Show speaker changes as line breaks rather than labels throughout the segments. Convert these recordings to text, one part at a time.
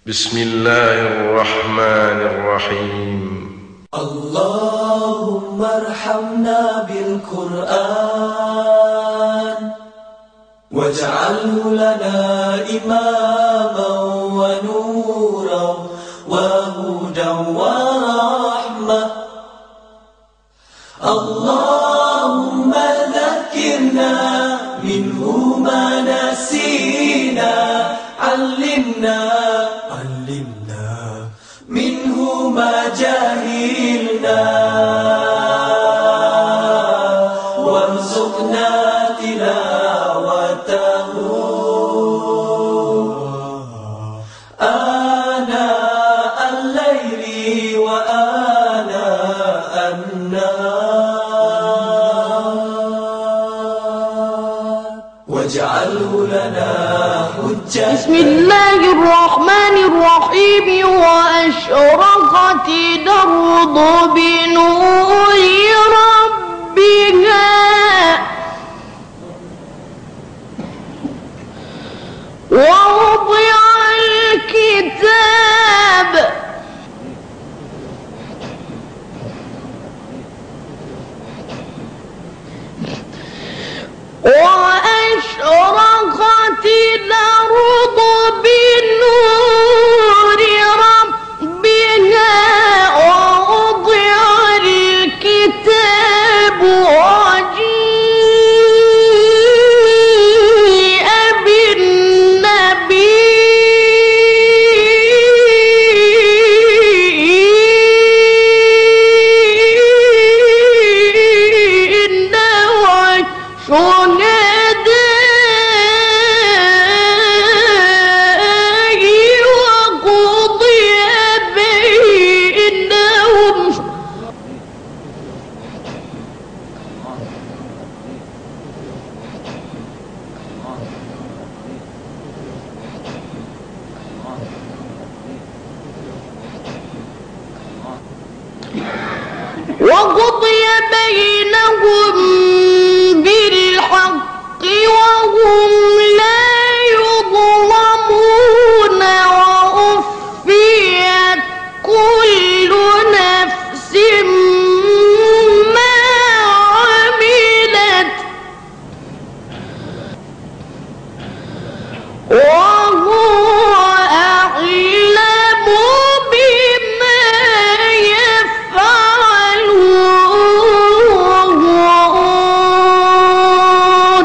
بسم الله الرحمن الرحيم.
اللهم ارحمنا بالقرآن واجعله لنا إماما ونورا وهدى ورحمة. اللهم ذكرنا منه ما نسينا، علمنا منه ما جهلنا، وارزقنا تلاوته آناء الليل وآناء النهار، واجعله لنا حجة.
بسم الله الرحمن الرحيم. وأشرقت الأرض بنور ربها ووضع الكتاب وأشرقت الأرض بنور ربها ووضع الكتاب وجيء بالنبيين وقضي بينهم بالحق وهم لا يظلمون. ووفيت كل نفس ما عملت وهو أعلم بما يفعلون.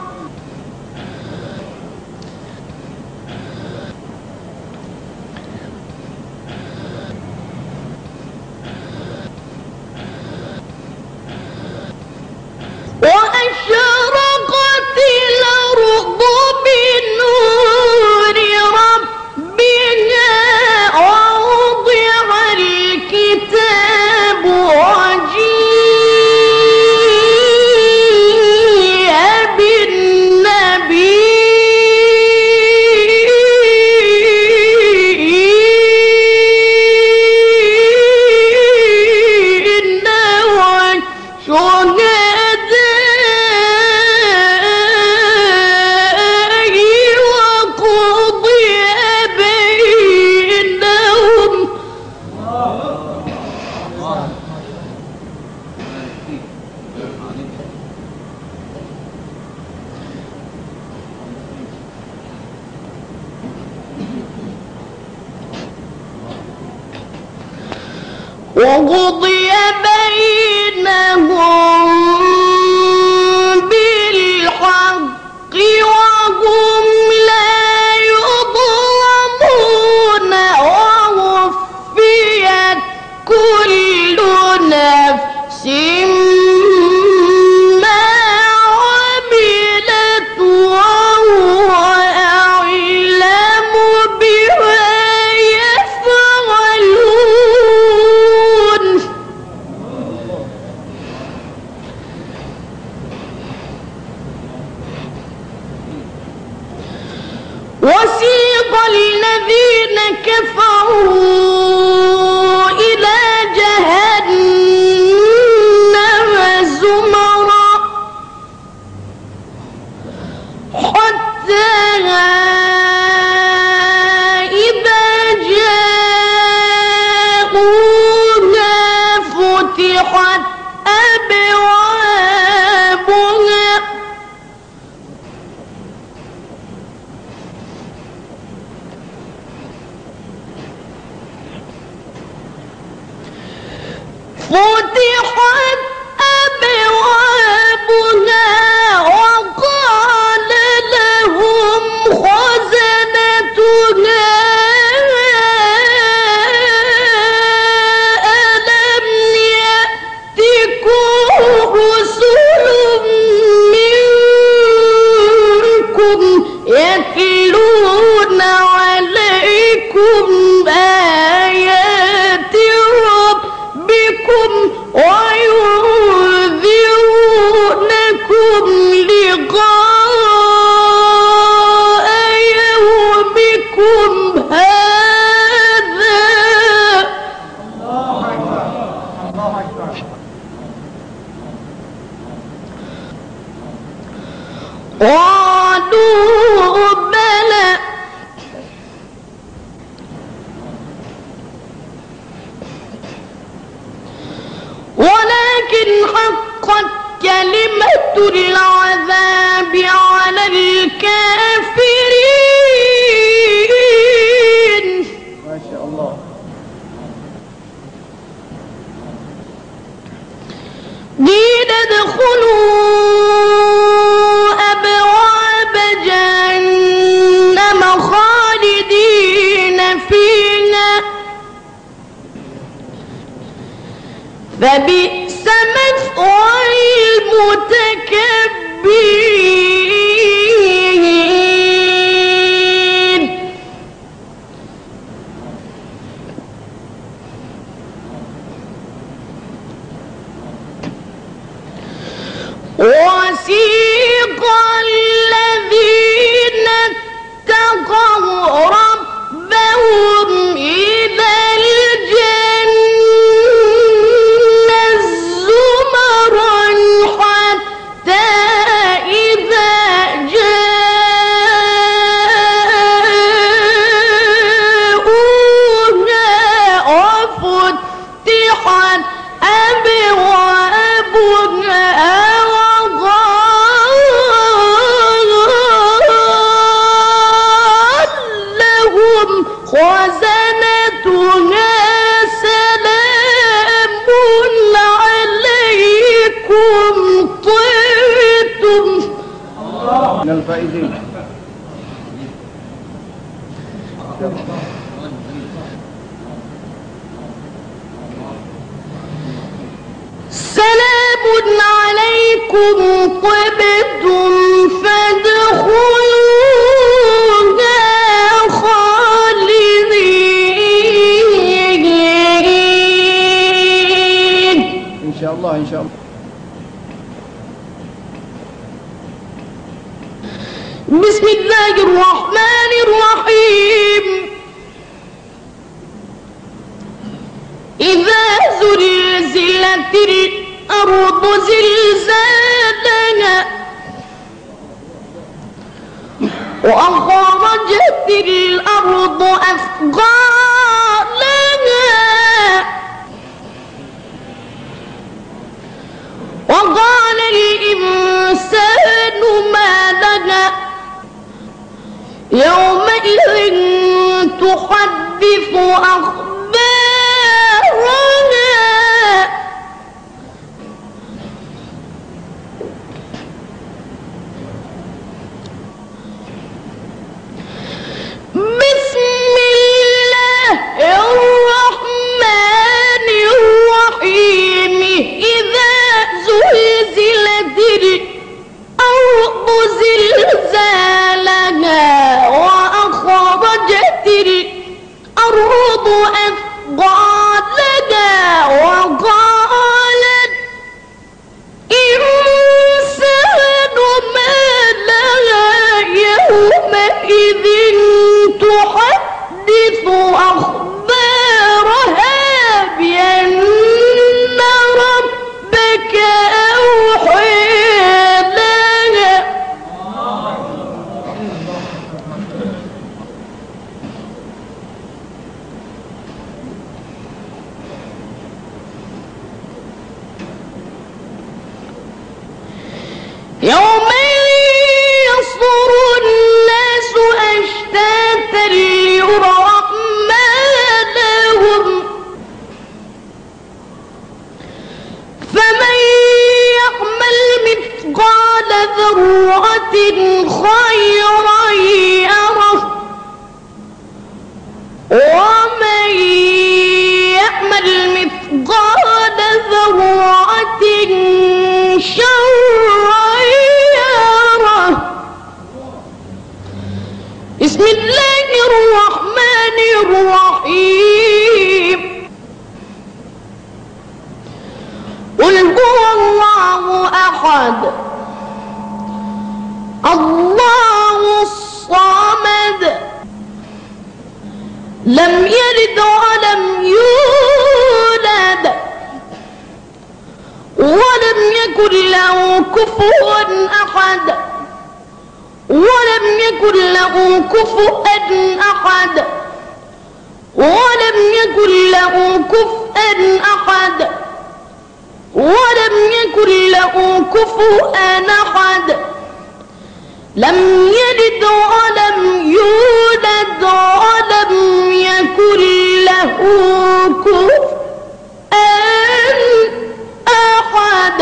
وأشرقت الأرض بنور ربها ووضع الكتاب وجيء بالنبيين وقضي بينهم. وقضي بينهم بالحق وهم لا يظلمون. ووفيت كل نفس ما عملت وهو أعلم بما يفعلون. وسيق الذين كفروا إلى جهنم زمرا حتى إذا فتحت أبوابها وقال لهم خزنتها ألم يأتكم رسل منكم يتلون عليكم آيات ربكم وينذرونكم لقاء يومكم هذا قالوا بلى ولكن حقت كلمة العذاب على الكافرين.
ما شاء الله.
قيل ادخلوا أبواب جهنم خالدين فيها فبئس مثوى المتكبرين. وسيق الذين اتقوا ربهم إلى الجنة زمرا حتى إذا جاءوها وفتحت أبوابها خزنتها سلام عليكم طبتم.
من الفائزين.
سلام عليكم طبتم فادخلوها خالدين.
إن شاء الله إن شاء الله.
بسم الله الرحمن الرحيم. إذا زلزلت الأرض زلزالها وأخرجت الأرض أثقالها وقال الإنسان ما لها يومئذ تحدث أخبارها بسم ذرة شرا يره. بسم الله الرحمن الرحيم. قل هو الله أحد الله الصمد لم يلد ولم يولد ولم يكن له كفوا أحد ولم يكن له كفوا أحد ولم يكن له كفوا أحد ولم يكن له كفوا أحد. لم يلد ولم يولد ولم يكن له كفوا أحد.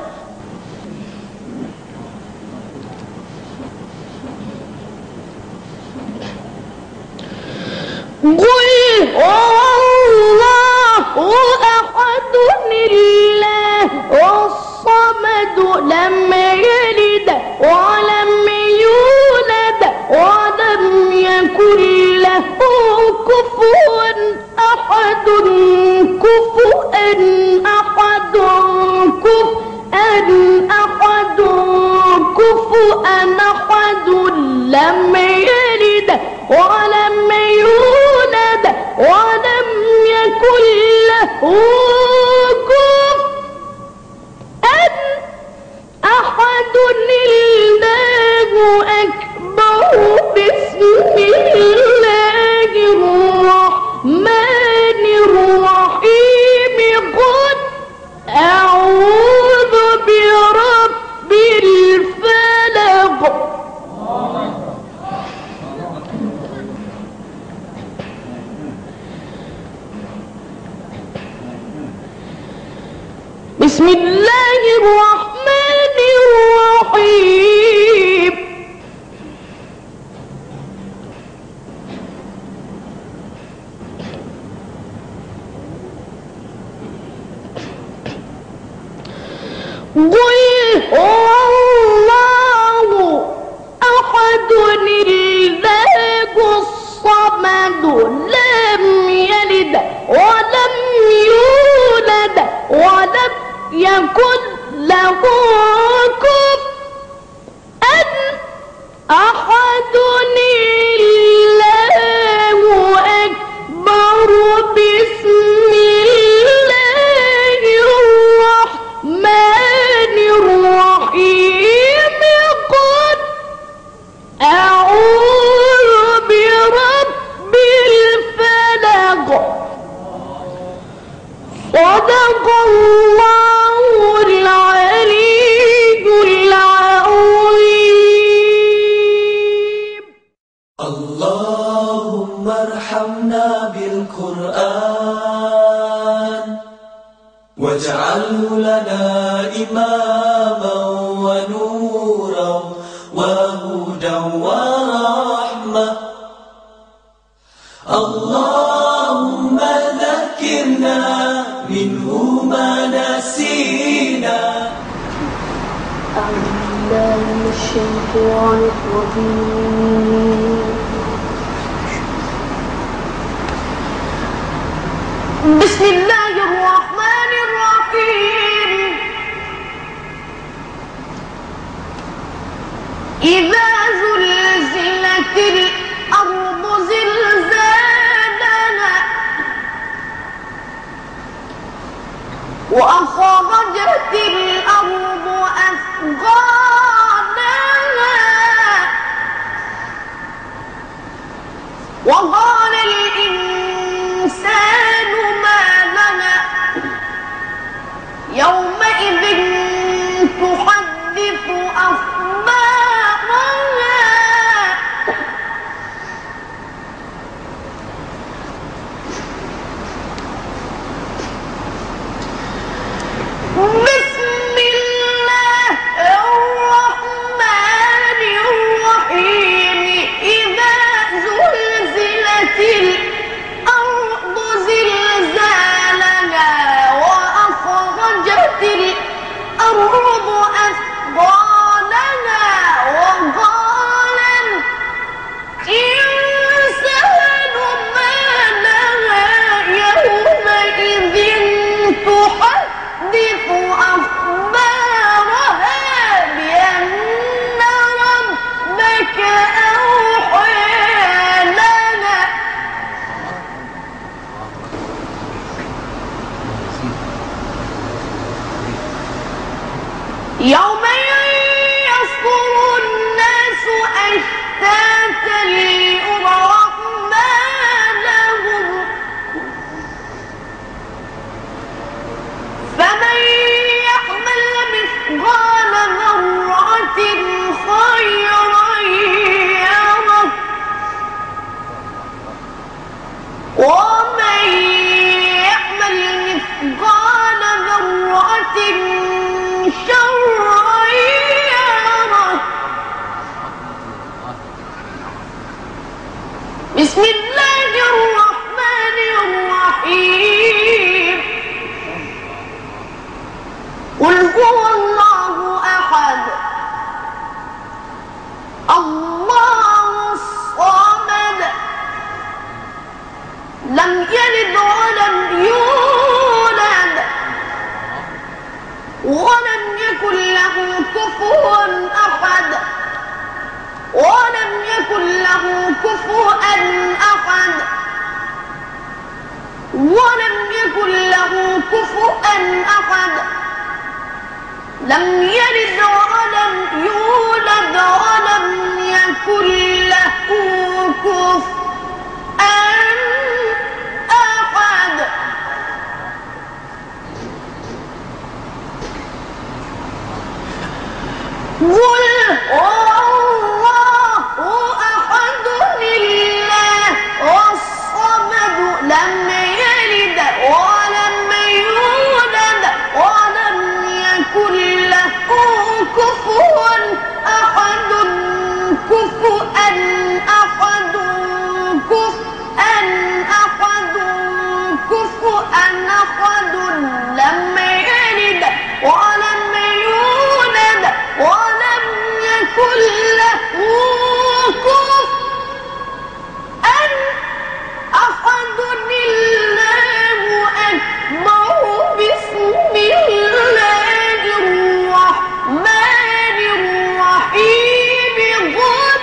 قل هو الله أحد الله الصمد لم يلد ولم يولد ولم يكن له كفوا أحد كفوا أحد كفوا أحد كفوا أحد. لم يلد ولم يولد ولم يكن له كفوا أحد. الله أكبر. بسم الله الرحمن الرحيم. قل أعوذ برب الفلق. بسم الله الرحمن الرحيم. قل هو الله أحد الله الصمد لم يلد ولم يولد ولم يكن له كفوا أحد. الله أكبر. بسم الله الرحمن الرحيم. قل أعوذ برب الفلق. صدق الله العلي العظيم.
اللهم ارحمنا بالقرآن واجعله لنا إماما ونورا وهدى ورحمة. اللهم ذكرنا منه ما نسينا.
أعوذ بالله من الشيطان الرجيم. بسم الله الرحمن الرحيم. إذا زلزلت الأرض زلزالها وأخرجت الأرض أثقالها وقال الإنسان ما لها يومئذ تحدث أخبارها. بسم شريرة. بسم الله الرحمن الرحيم. قل هو الله أحد الله الصمد لم يلد ولم يولد ولم يكن له كفوا أحد ولم يكن له كفوا أحد ولم يكن له كفوا أحد. لم يلد ولم يولد ولم يكن له كفوا أحد. قل الله أحد الله الصمد لم يلد ولم يولد ولم يكن له كفوا أحد. كفوا أحد كفوا أحد كفوا أحد. لم يلد ولم يولد ولم يكن له كفوا أحد. الله أكبر. بسم الله الرحمن الرحيم. قل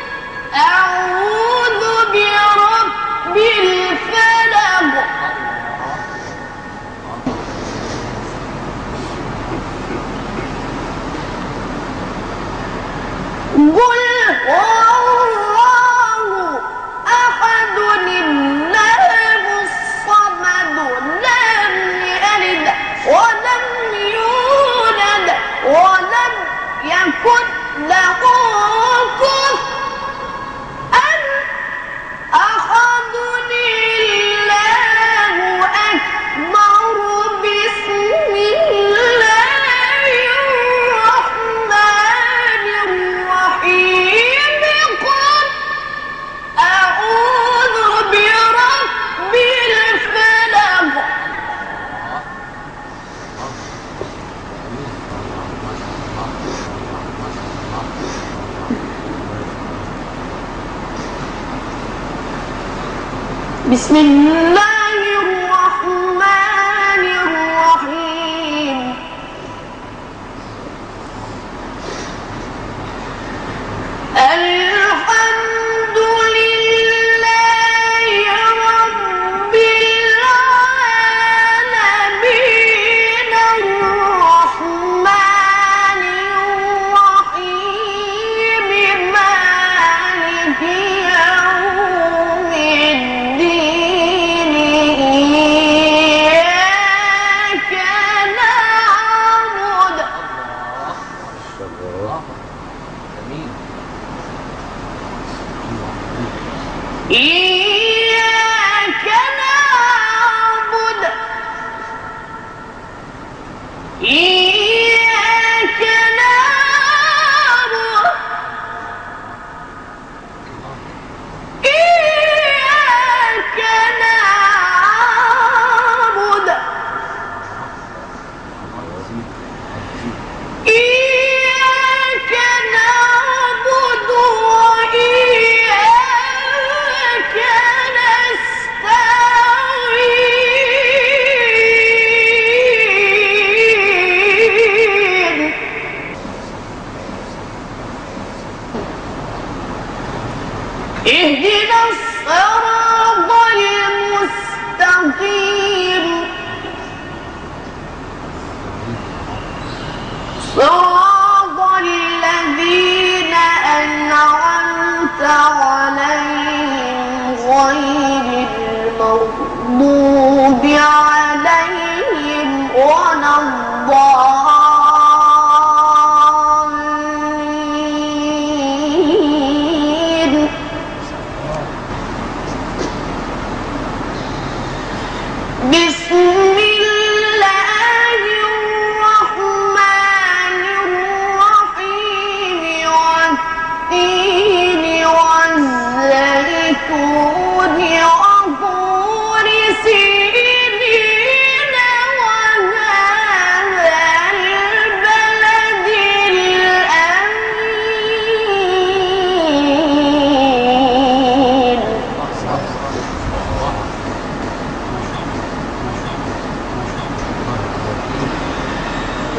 أعوذ برب الفلق. قل الله أحد الله الصمد لم يلد ولم يولد ولم يكن له كفوا أحد. الله أكبر. بسم الله الرحمن الرحيم. قل أعوذ برب الفلق. بسم الله الرحمن الرحيم. الحمد لله رب العالمين الرحمن الرحيم مالك يوم الدين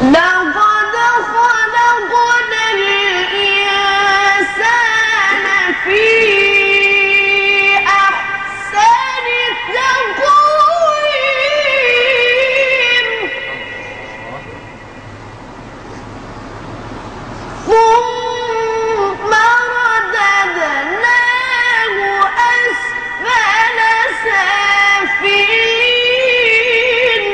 لقد خلقنا الإنسان في أحسن تقويم ثم رددناه أسفل سافلين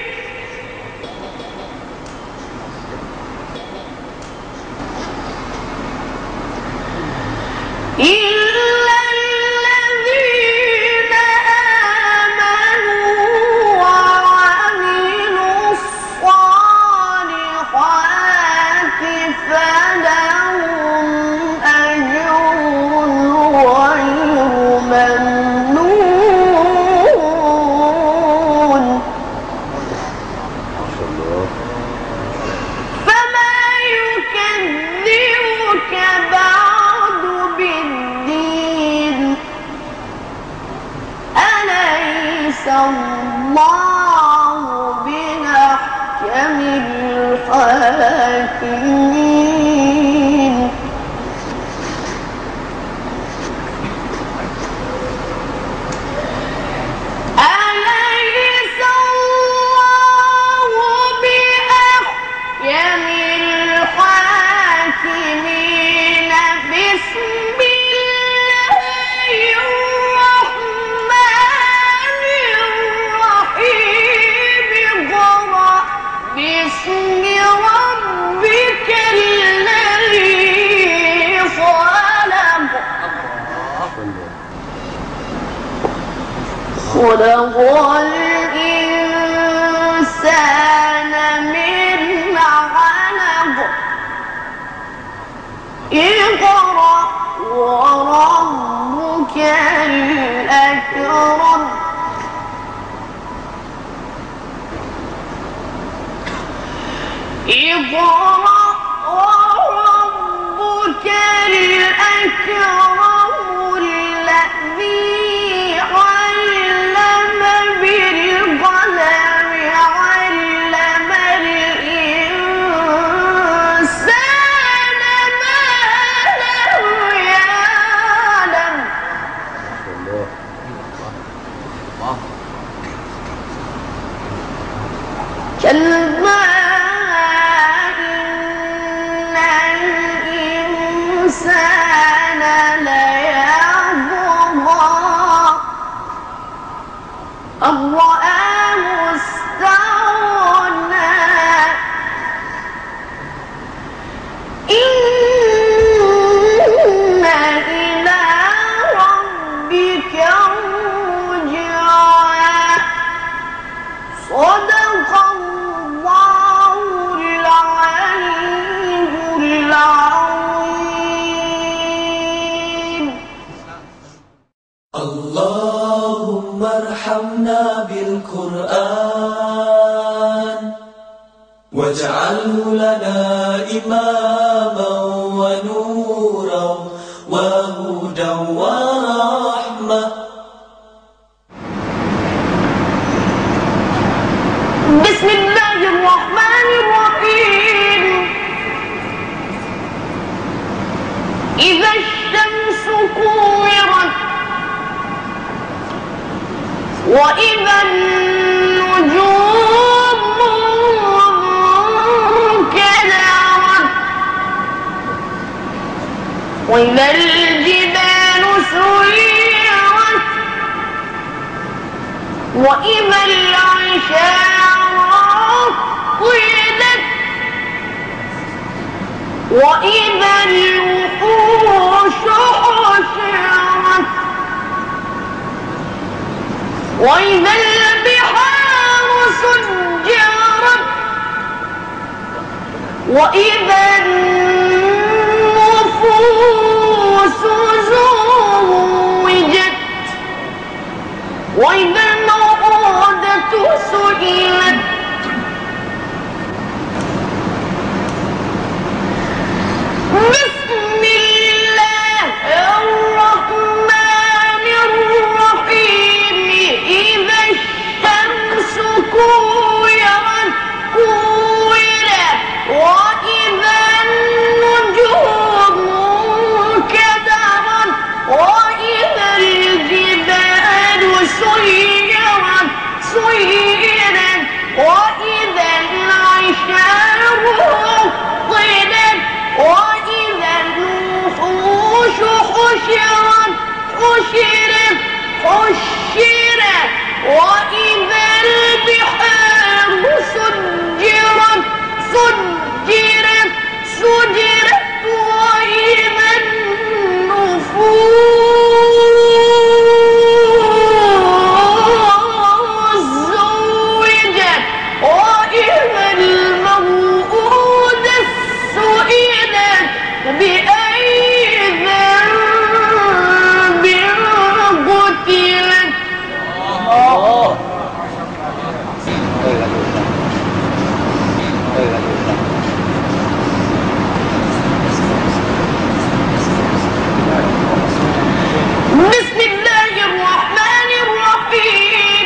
إلا الذين آمنوا وعملوا الصالحات فلهم أجر غير ممنون فما يكذبك بعد بالدين أليس الله بأحكم الحاكمين أليس الله بأحكم الحاكمين بسم الله الرحمن الرحيم اقرأ باسم ربك الذي خلق خلق الإنسان من علق اقرأ وربك الأكرم اقرأ وربك الأكرم الذي علم بالقلم علم الإنسان ما لم يعلم كلا إن الإنسان ليطغى أن رآه استغنى إن إلى ربك الرجعى صدق الله العلي العظيم.
اللهم ارحمنا بالقرآن واجعله لنا إماما ونورا وهدى ورحمة.
بسم الله الرحمن الرحيم. إذا الشمس كورت وإذا النجوم انكدرت وإذا الجبال سيرت وإذا العشار عطلت وإذا الوحوش حشرت وإذا البحار سجرت وإذا النفوس زوجت وإذا الموءودة سئلت بسم الله الرحمن الرحيم. إذا الشمس كورت وإذا البحار سجرت سجرت سجرت وإذا النفوس زوجت وإذا الموءودة سئلت بأي ذنب قتلت. بسم الله الرحمن الرحيم.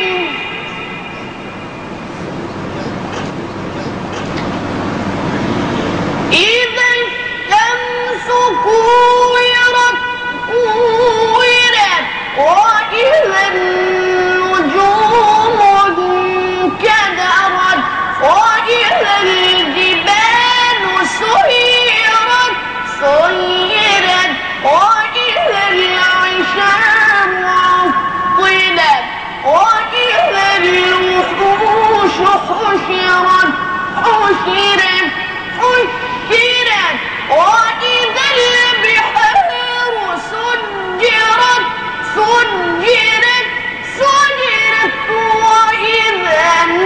إذا الشمس كورت كورت وإذا النجوم انكدرت وإذا الجبال سيرت سيرت وإذا العشار عطلت وإذا الوحوش حشرت حشرت حشرت وإذا البحار سجرت سجرت سجرت وإذا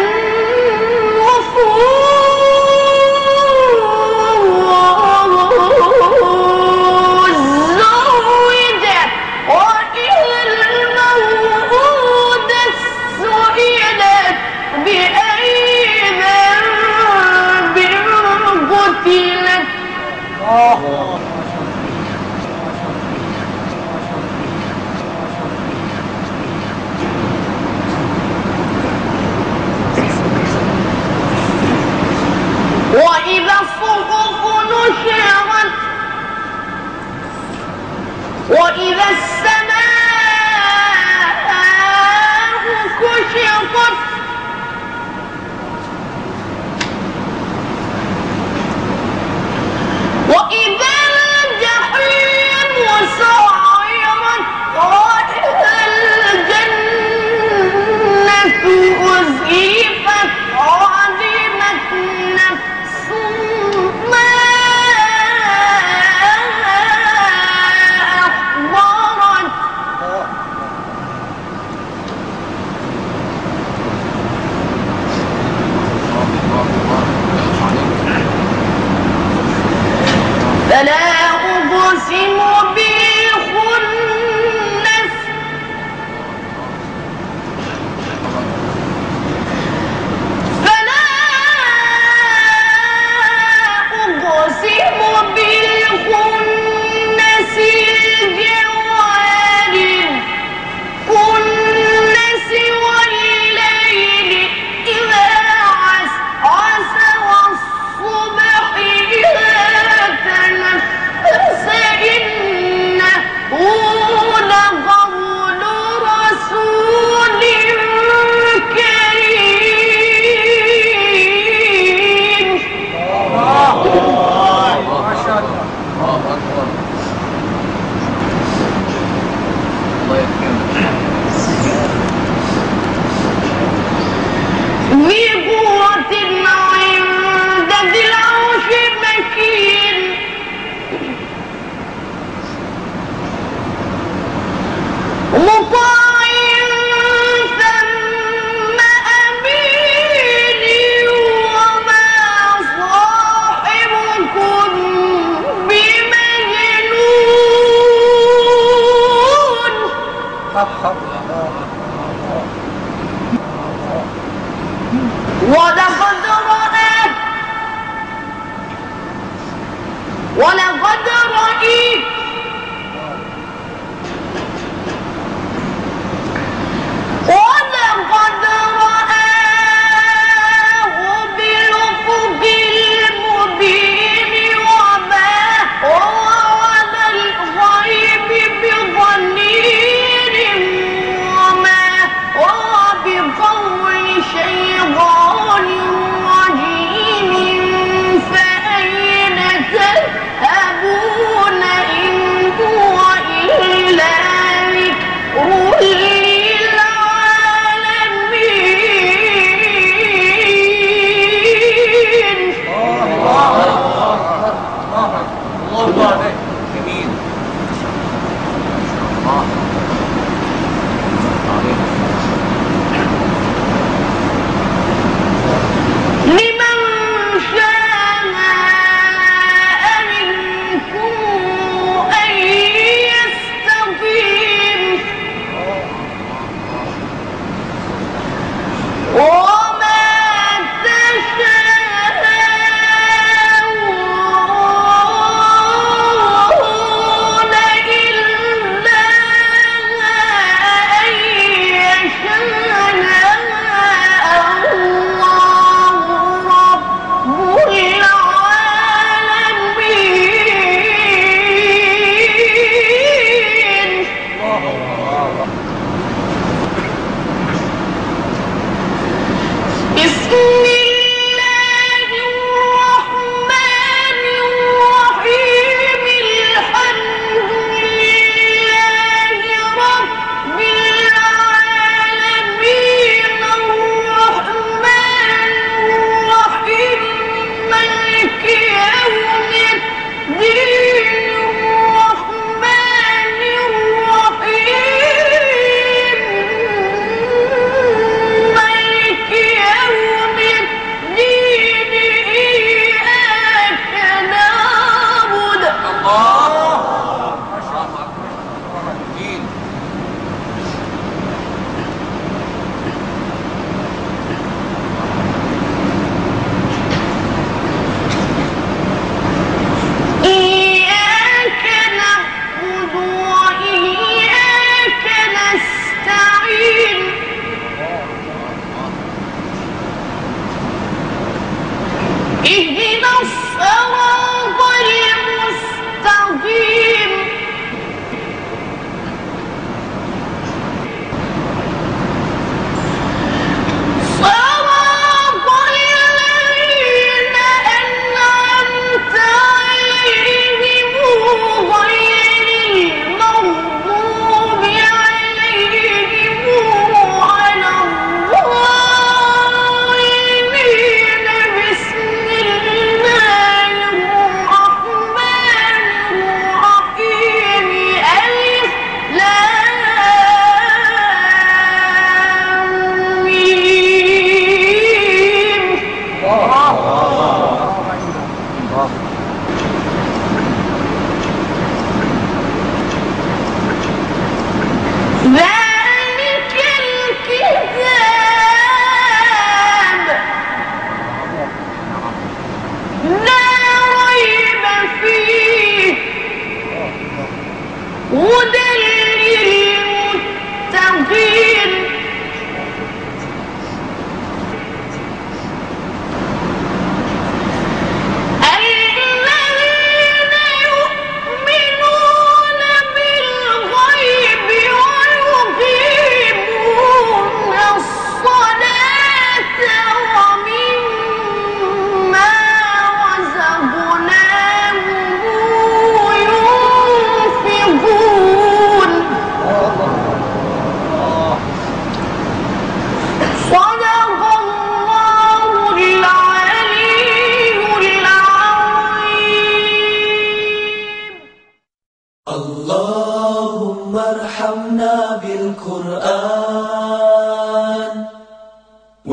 النفوس زوجت وإذا الموءودة سئلت بأي ذنب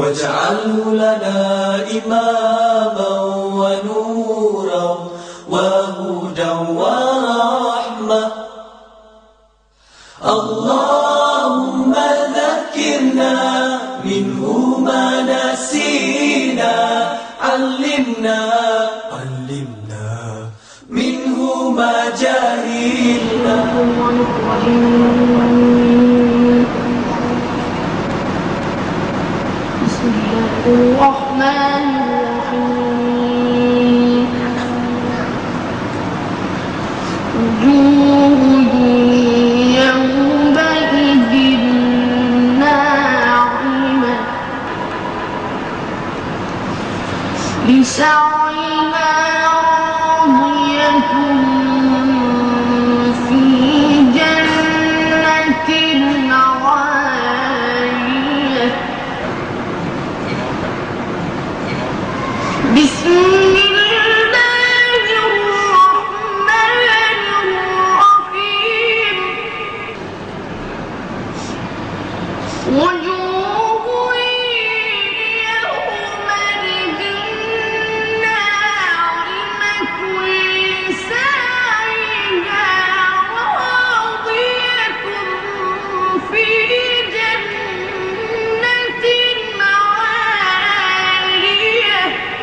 واجعله لنا إماما ونورا وهدى ورحمة. اللهم ذكرنا منه ما نسينا، علمنا منه ما جهلنا.
بسم الله الرحمن الرحيم. وجوه يومئذ ناعمة لسعيها راضية في جنة عالية. بسم الله الرحمن الرحيم. وجوه يومئذ ناعمة لسعيها راضية في جنة عالية.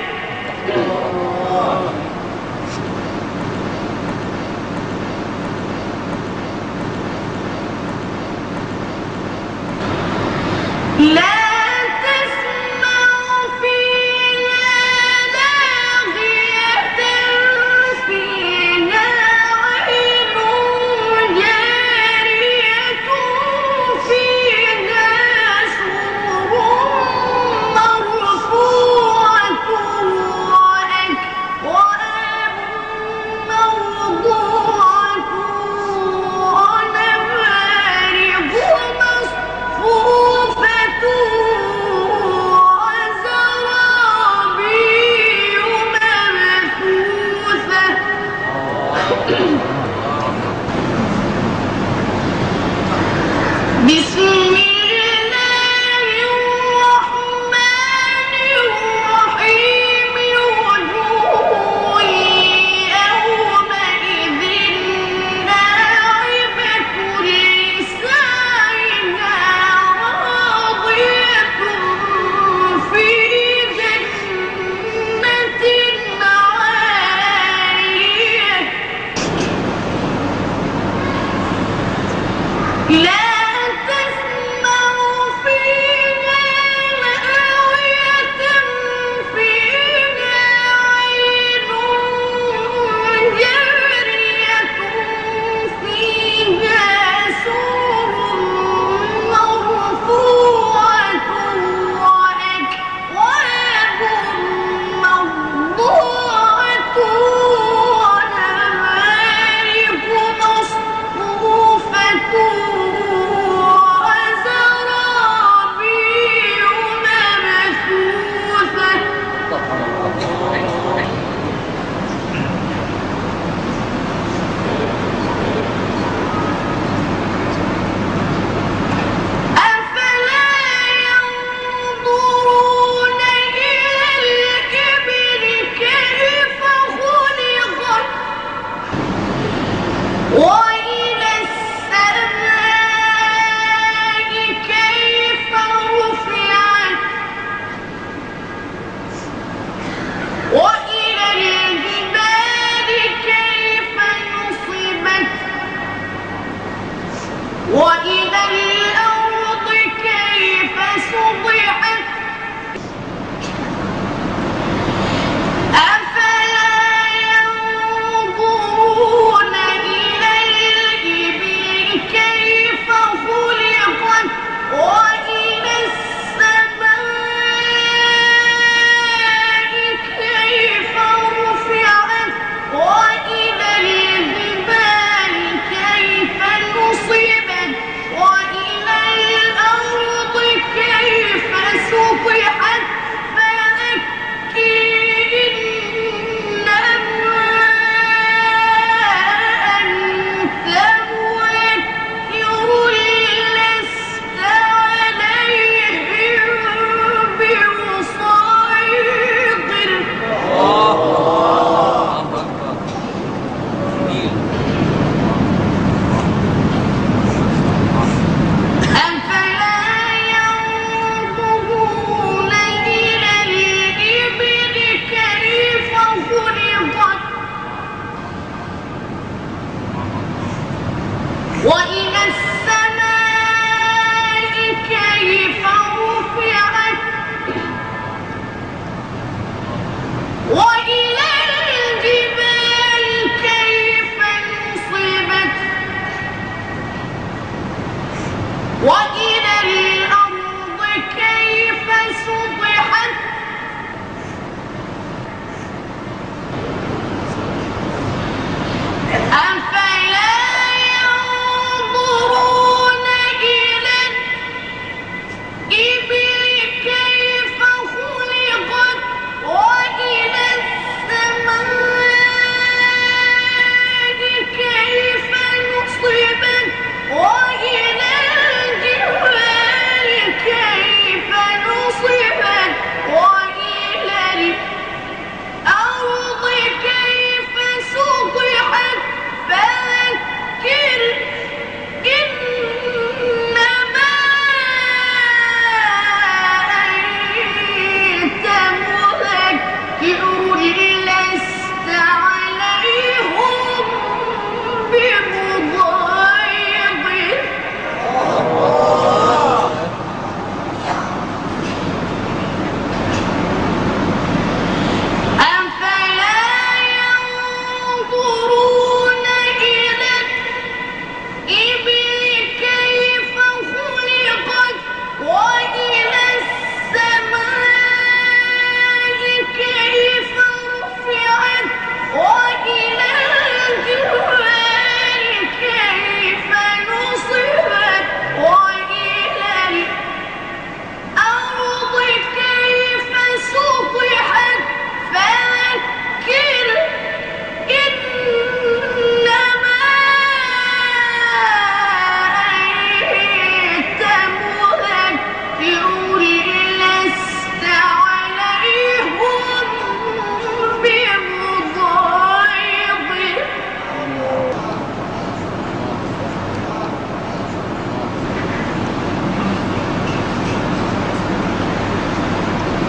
لا تسمع فيها لاغية فيها عين جارية فيها سرر مرفوعة وأكواب موضوعة ونمارق مصفوفة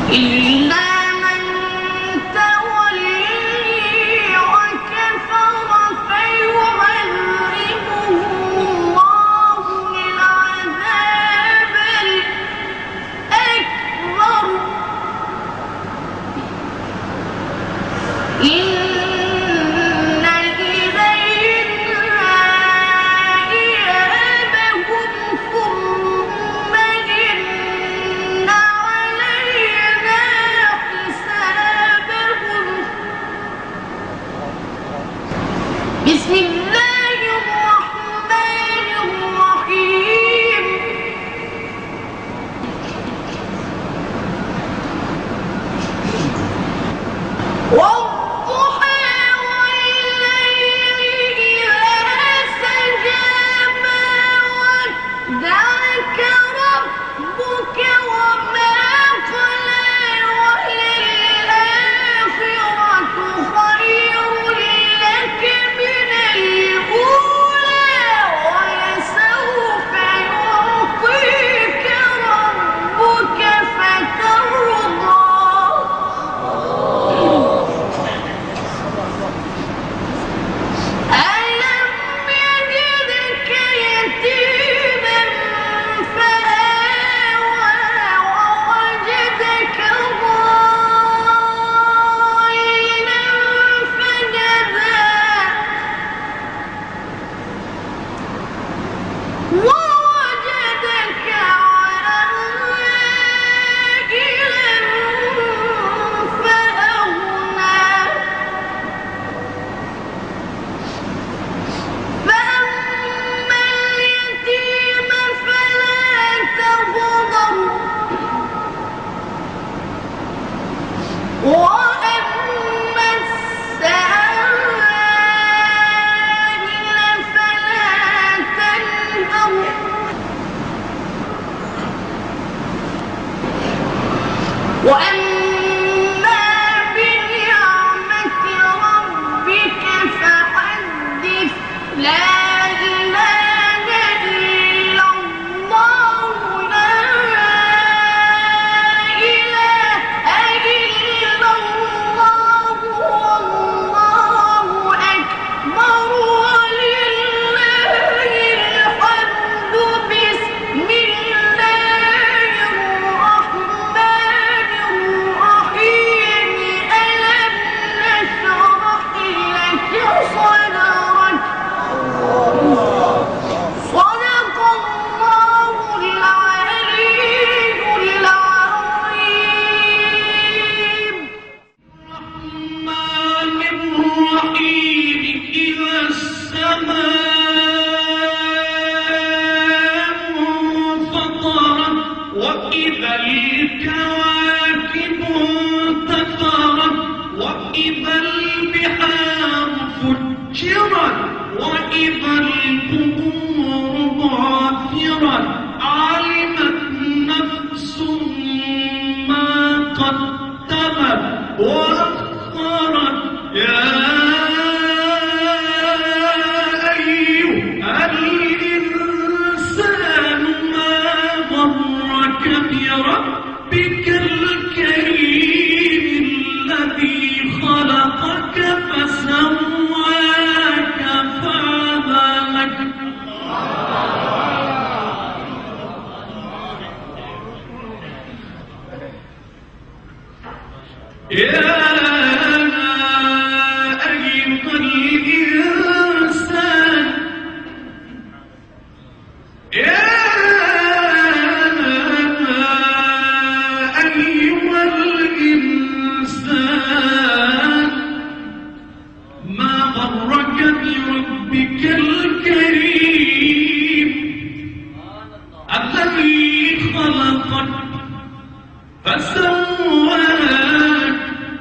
إلا من تولي وكفر فيعذبه الله العذاب الأكبر إن إلينا إيابهم ثم إن علينا حسابهم بسم الله الرحمن الرحيم والضحى والليل إذا سجى ما ودعك ربك وما قلى وللآخرة خير لك من الأولى ولسوف يعطيك ربك فترضى ألم يجدك يتيما فآوى ووجدك ضالا فهدى ووجدك عائلا فأغنى فأما اليتيم فلا تقهر وأما السائل فلا تنهر وأما بنعمة ربك فحدث لا إله إلا الله لا إله إلا الله والله أكبر ولله الحمد بسم الله الرحمن الرحيم ألم نشرح لك صدرك صدق الله العلي العظيم
الرحمن الرحيم إذا السماء انفطرت وإذا الكواكب انتثرت وإذا البحار فجرت وإذا القبور بعثرت علمت نفس ما قدمت وأخرت يا أيها الإنسان ما غرك بربك الكريم الذي خلقك فسواك فعدلك يا أيها الإنسان يا أيها الإنسان ما غرك بربك الكريم الذي خلقك فسواك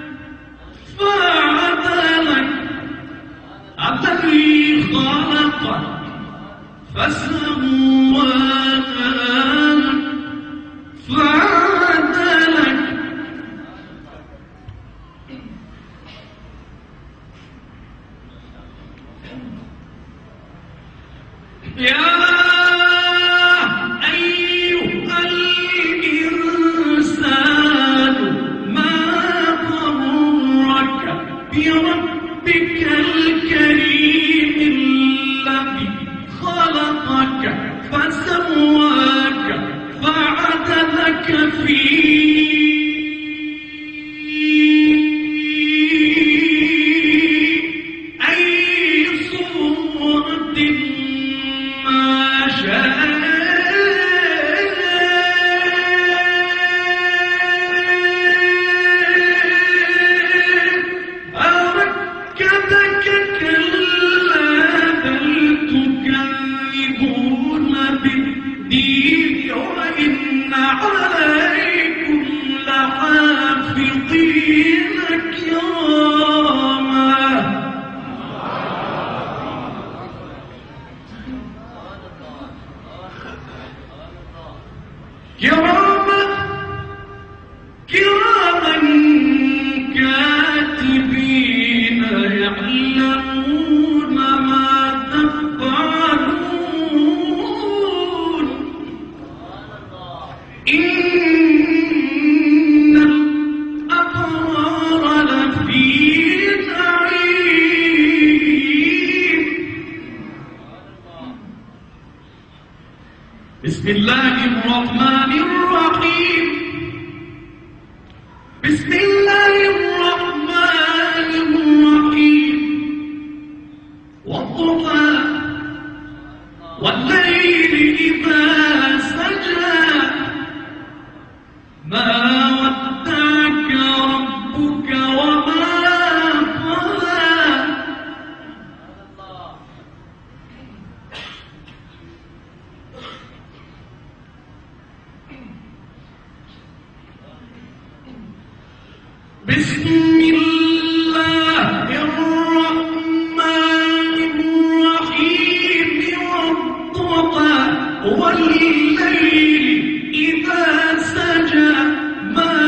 فعدلك الذي خلقك فسواك فعدلك يا أيها الإنسان بسم الله الرحمن الرحيم بسم الله الرحمن الرحيم والضحى والليل إذا سجى ما ودعك ربك وما قلى بسم الله الرحمن الرحيم والضحى والليل إذا سجى ما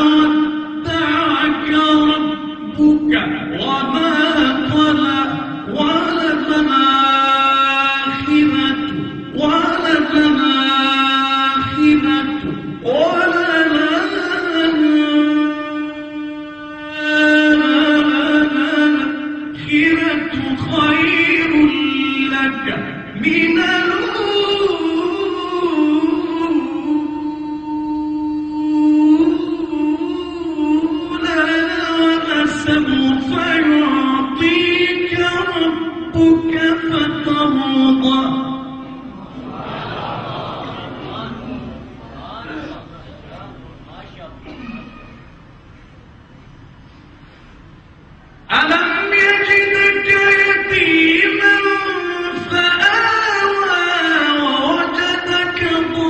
ودعك ربك وما قلى وللآخرة خير لك من الأولى فسوف يعطيك ربك فترضى ألم يجدك يتيما فآوى ووجدك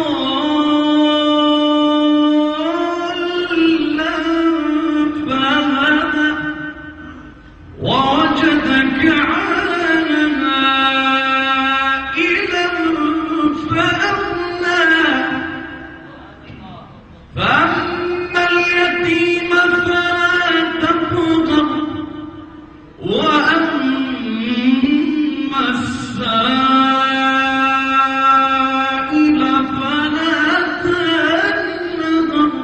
ضالا فهدى ووجدك عائلا فأغنى فأما اليتيم فلا تقهر وأما السائل فلا تنهر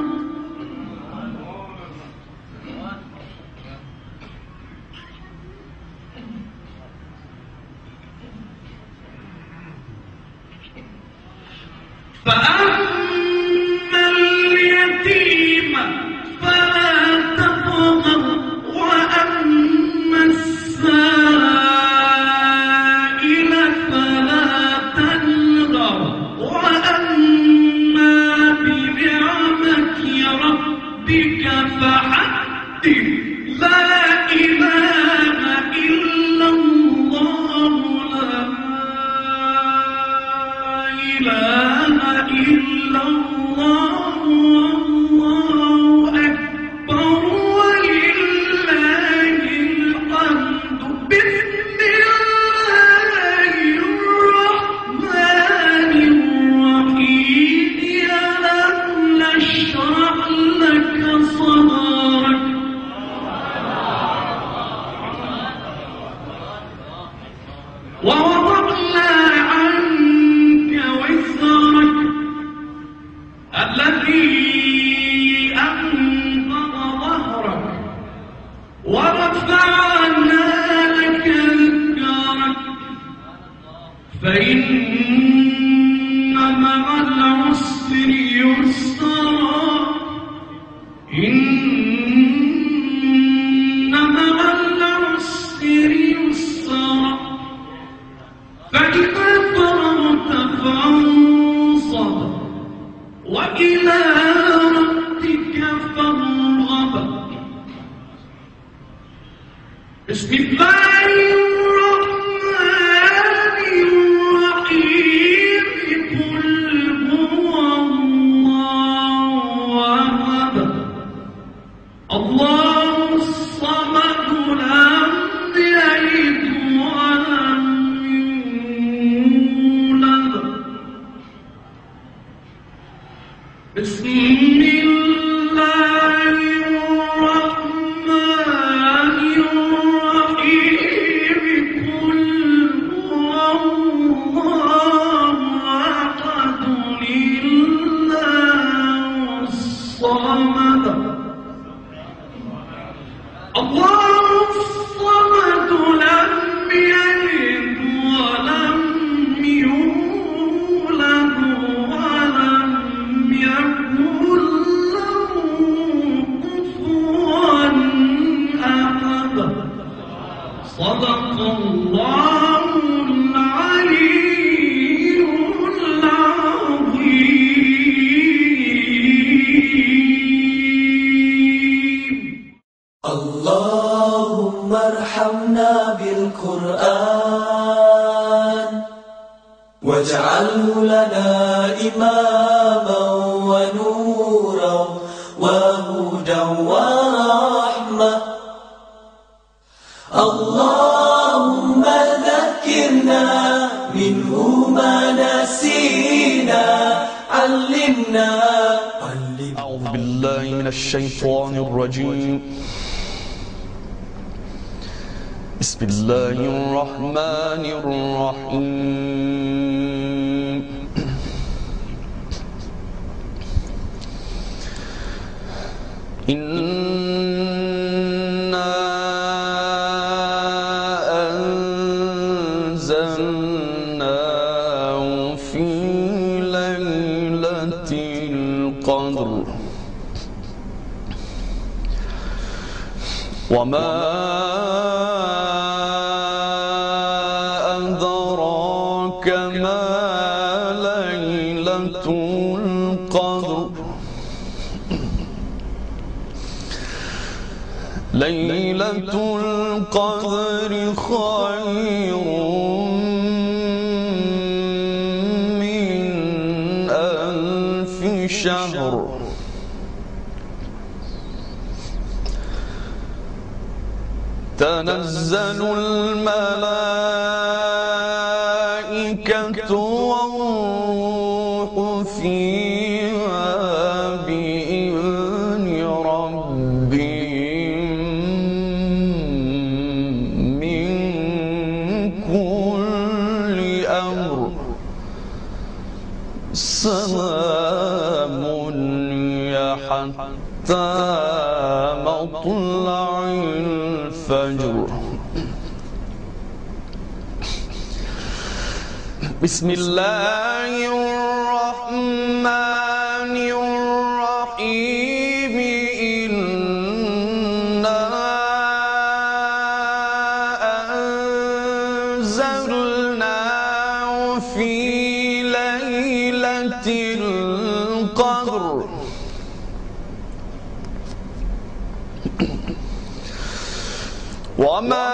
فأما اليتيم فلا تقهر وأما السائل فلا تنهر وأما بنعمة ربك فحدث لا إله إلا الله لا إله إلا الله والله أكبر ولله الحمد بسم الله الرحمن الرحيم ألم نشرح لك صدرك ووضعنا عنك وزرك الذي أنقض ظهرك ورفعنا لك ذكرك فإن مع العسر يسرا إن مع العسر يسرا فإذا فرغت فانصب وإلى ربك فارغب بسم الله الرحمن الرحيم قل هو الله أحد الله الصمد لم يلد ولم يولد بسم الله الرحمن الرحيم قل هو الله أحد الله الصمد الله الصمد لم يلد ولم يولد
واجعله لنا إماما ونورا وهدى ورحمة. اللهم ذكرنا منه ما نسينا، علمنا.
أعوذ بالله من الشيطان الرجيم. بسم الله الرحمن الرحيم. إنا أنزلناه في ليلة القدر وما أدراك ما ليلة القدر. ليلة القدر خير من 1000 شهر. تنزل الملائكة والروح فيها بإذن ربهم من كل أمر. سلام هي حتى مطلع الفجر. بسم الله الرحمن الرحيم. إنا أنزلناه في ليلة القدر وما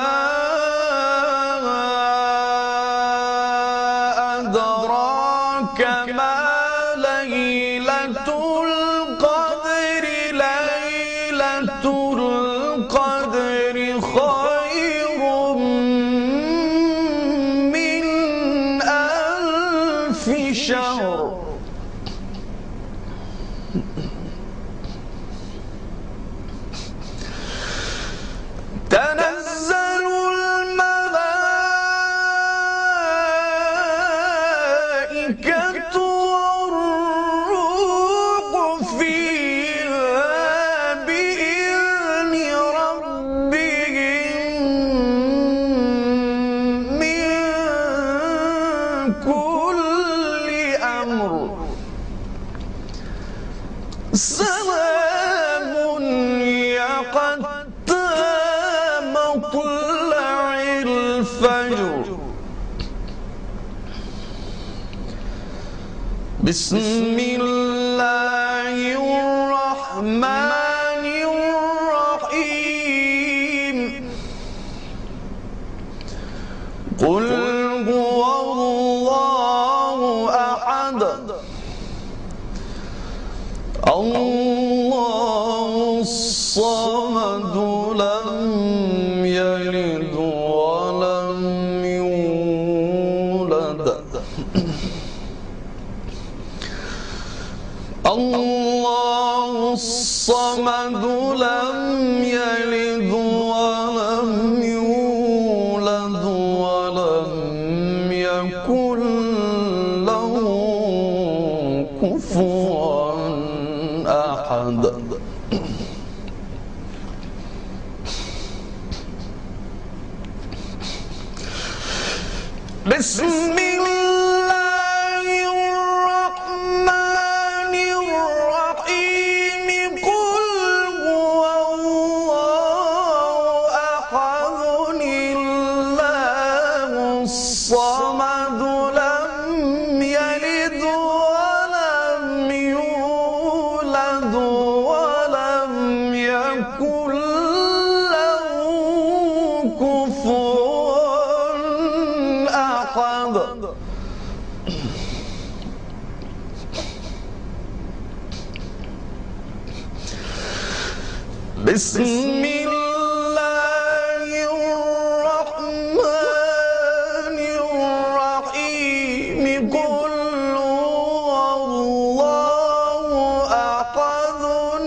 أدراك ما ليلة القدر. ليلة القدر خير من 1000 شهر. تنزل الملائكة والروح فيها بإذن ربهم من كل أمر. سلام هي حتى مطلع الفجر. بسم الله الرحمن الرحيم. قل هو الله أحد الله الصمد لم يلد ولم يولد. الله الصمد لم يلد ولم يولد ولم يكن له كفوا أحد. بسم الله الرحمن الرحيم. قل هو الله أحد الله الصمد لم يلد ولم يولد ولم يكن له كفوا أحد. بسم الله الرحمن الرحيم قل هو الله أحد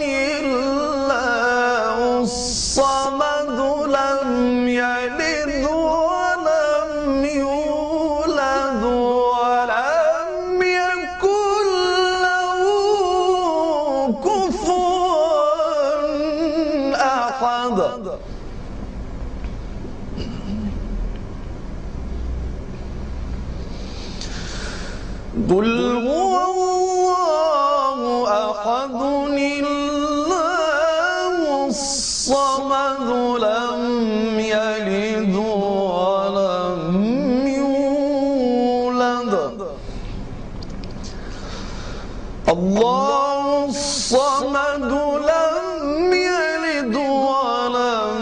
الله الصمد لم يلد ولم يولد ولم يكن له كفوا أحد قل هو الله أحد الله الصمد لم يلد ولم يولد الله الصمد لم يلد ولم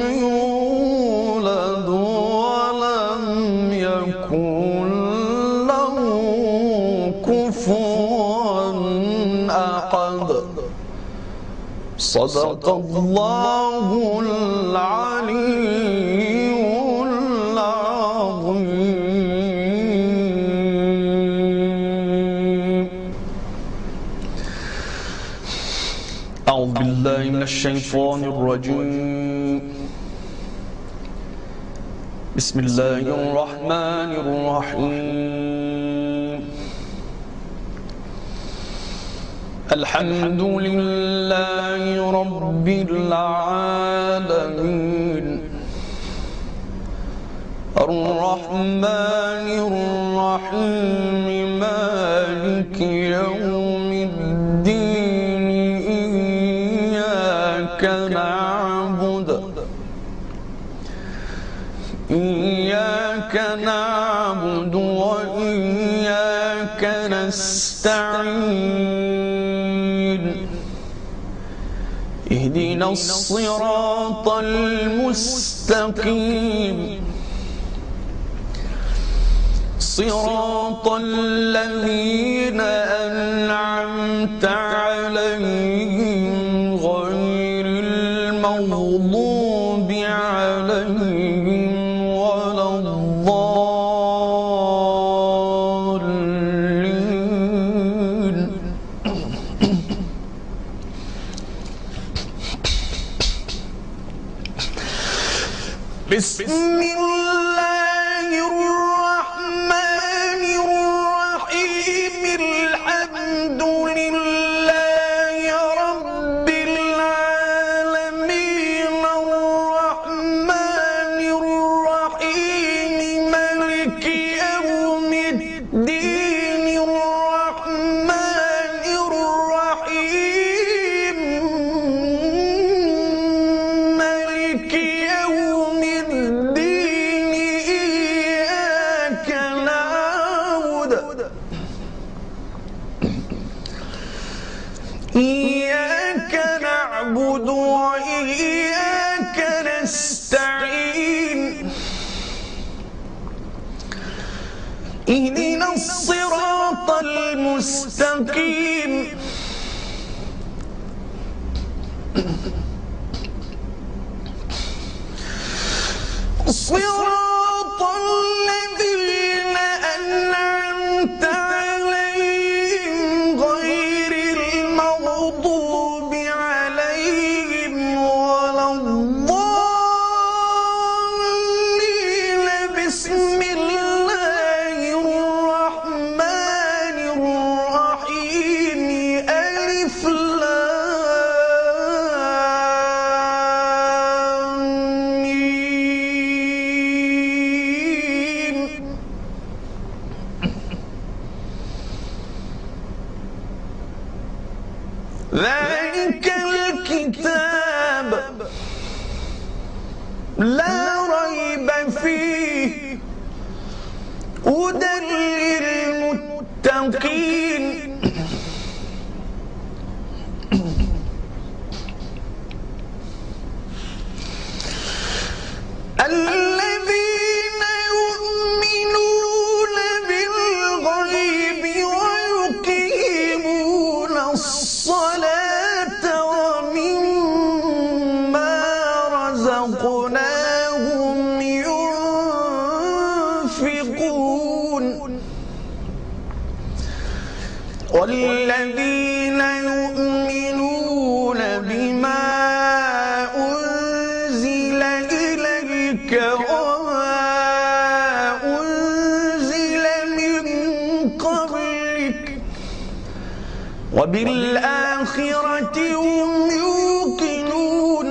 يولد ولم يكن له كفوا أحد صدق الله العلي العظيم. أعوذ بالله من الشيطان الرجيم. بسم الله الرحمن الرحيم. الحمد لله رب العالمين الرحمن الرحيم مالك يوم الدين إياك نعبد وإياك نستعين اهدنا الصراط المستقيم صراط الذين أنعمت عليهم غير المغضوب عليهم ولا الضالين. بسم الله الرحمن الرحيم. الحمد لله رب العالمين الرحمن الرحيم مالك يوم الدين الرحمن الرحيم مالك يوم الدين إياك نعبد وإياك نستعين اهدنا الصراط المستقيم صراط الذين أنعمت عليهم غير المغضوب عليهم ولا الضالين. بسم الله الرحمن الرحيم. ألف لام ميم. ذلك الكتاب لا ريب فيه هدى للمتقين. الذين يؤمنون بالغيب ويقيمون الصلاة ومما وبالآخرة هم يوقنون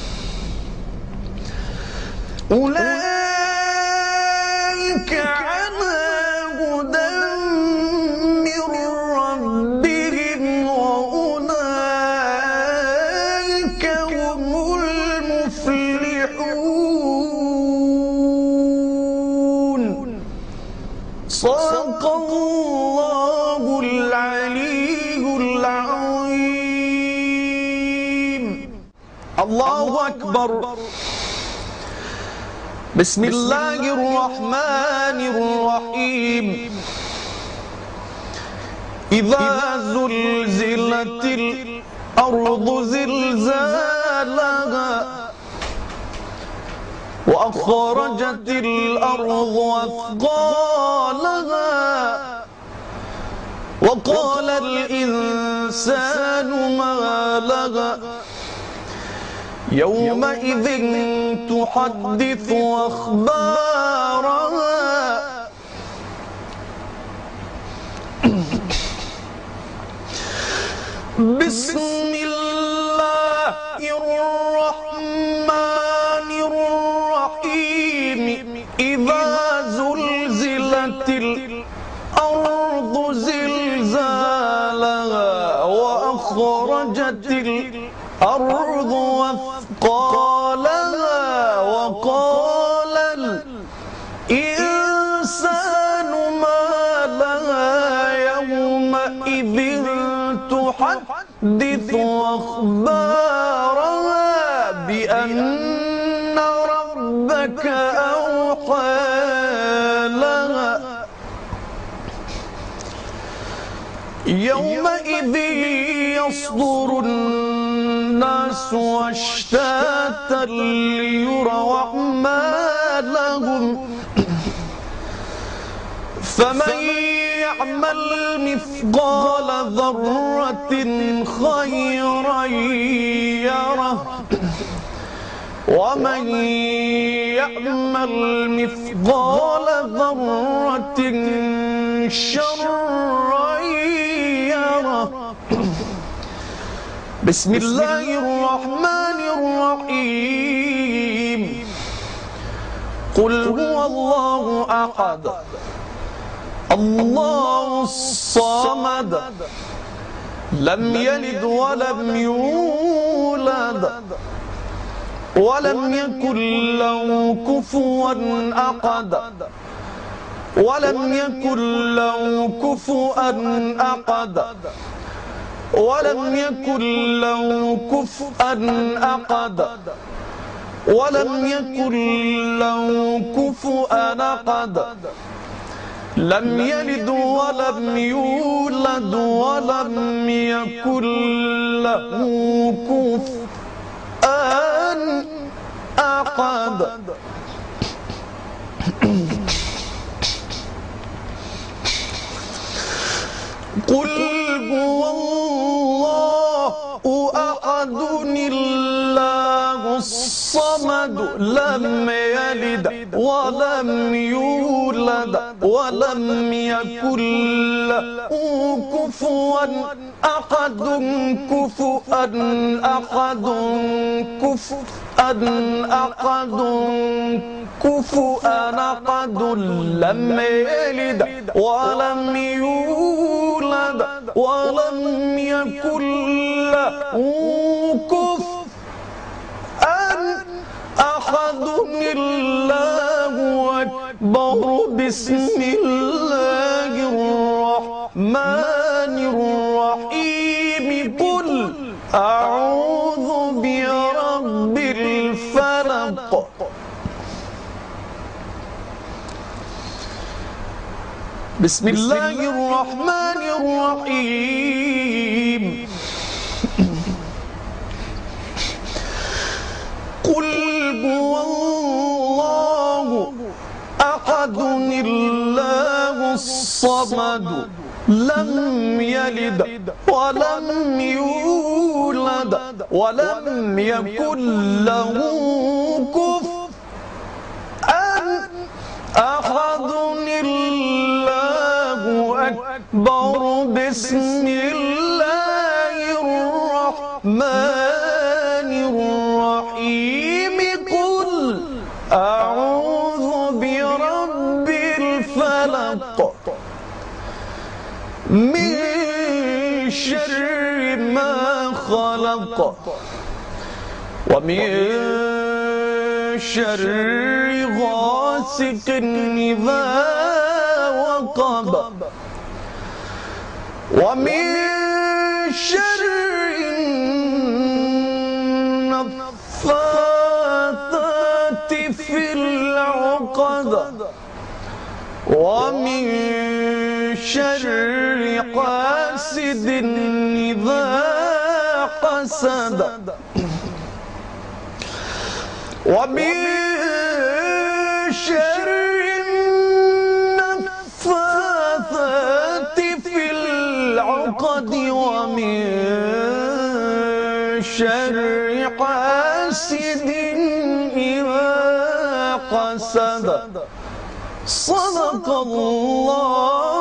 أولئك على هدى من ربهم وأولئك هم المفلحون. صدق الله العلي العظيم. الله أكبر. بسم الله الرحمن الرحيم. إذا زلزلت الأرض زلزالها وأخرجت الأرض أثقالها وقال الإنسان ما لها يومئذ تحدث أخبارها بسم الله الرحمن الرحيم. إذا زلزلت الأرض زلزالها وأخرجت الأرض أثقالها وقال الإنسان ما لها يومئذ تحدث أخبارها بأن ربك أوحى لها يومئذ يصدر الناس أشتاتا ليروا أعمالهم فمن يعمل مثقال ذرة خيرا يره ومن يعمل مثقال ذرة شرا يره. بسم الله الرحمن الرحيم. قل هو الله أحد الله الصمد لم يلد ولم يولد ولم يكن له كفوا أحد ولم يكن له كفوا أحد ولم يكن له كفوا أحد ولم يكن له كفوا أحد لم يلد ولم يولد ولم يكن له كفوا أحد. قل هو الله أحد الله الصمد لم يلد ولم يولد ولم يكن له كفوا أحد كفوا أحد كفوا أحد كفوا أحد لم يلد ولم يولد ولم يكن له كفوا أحد. الله أكبر. بسم الله الرحمن الرحيم. قل أعوذ برب الفلق. بسم الله الرحمن الرحيم. قل هو الله أحد الله الصمد لم يلد ولم يولد ولم يكن له كفوا أحد. الله أكبر. بسم الله الرحمن الرحيم قل أعوذ برب الفلق من شر ما خلق ومن شر غاسق إذا وقب ومن شر النفاثات في العقد ومن شر حاسد إذا حسد ومن شر النفاثات في العقد ومن شر حاسد إذا حسد صدق الله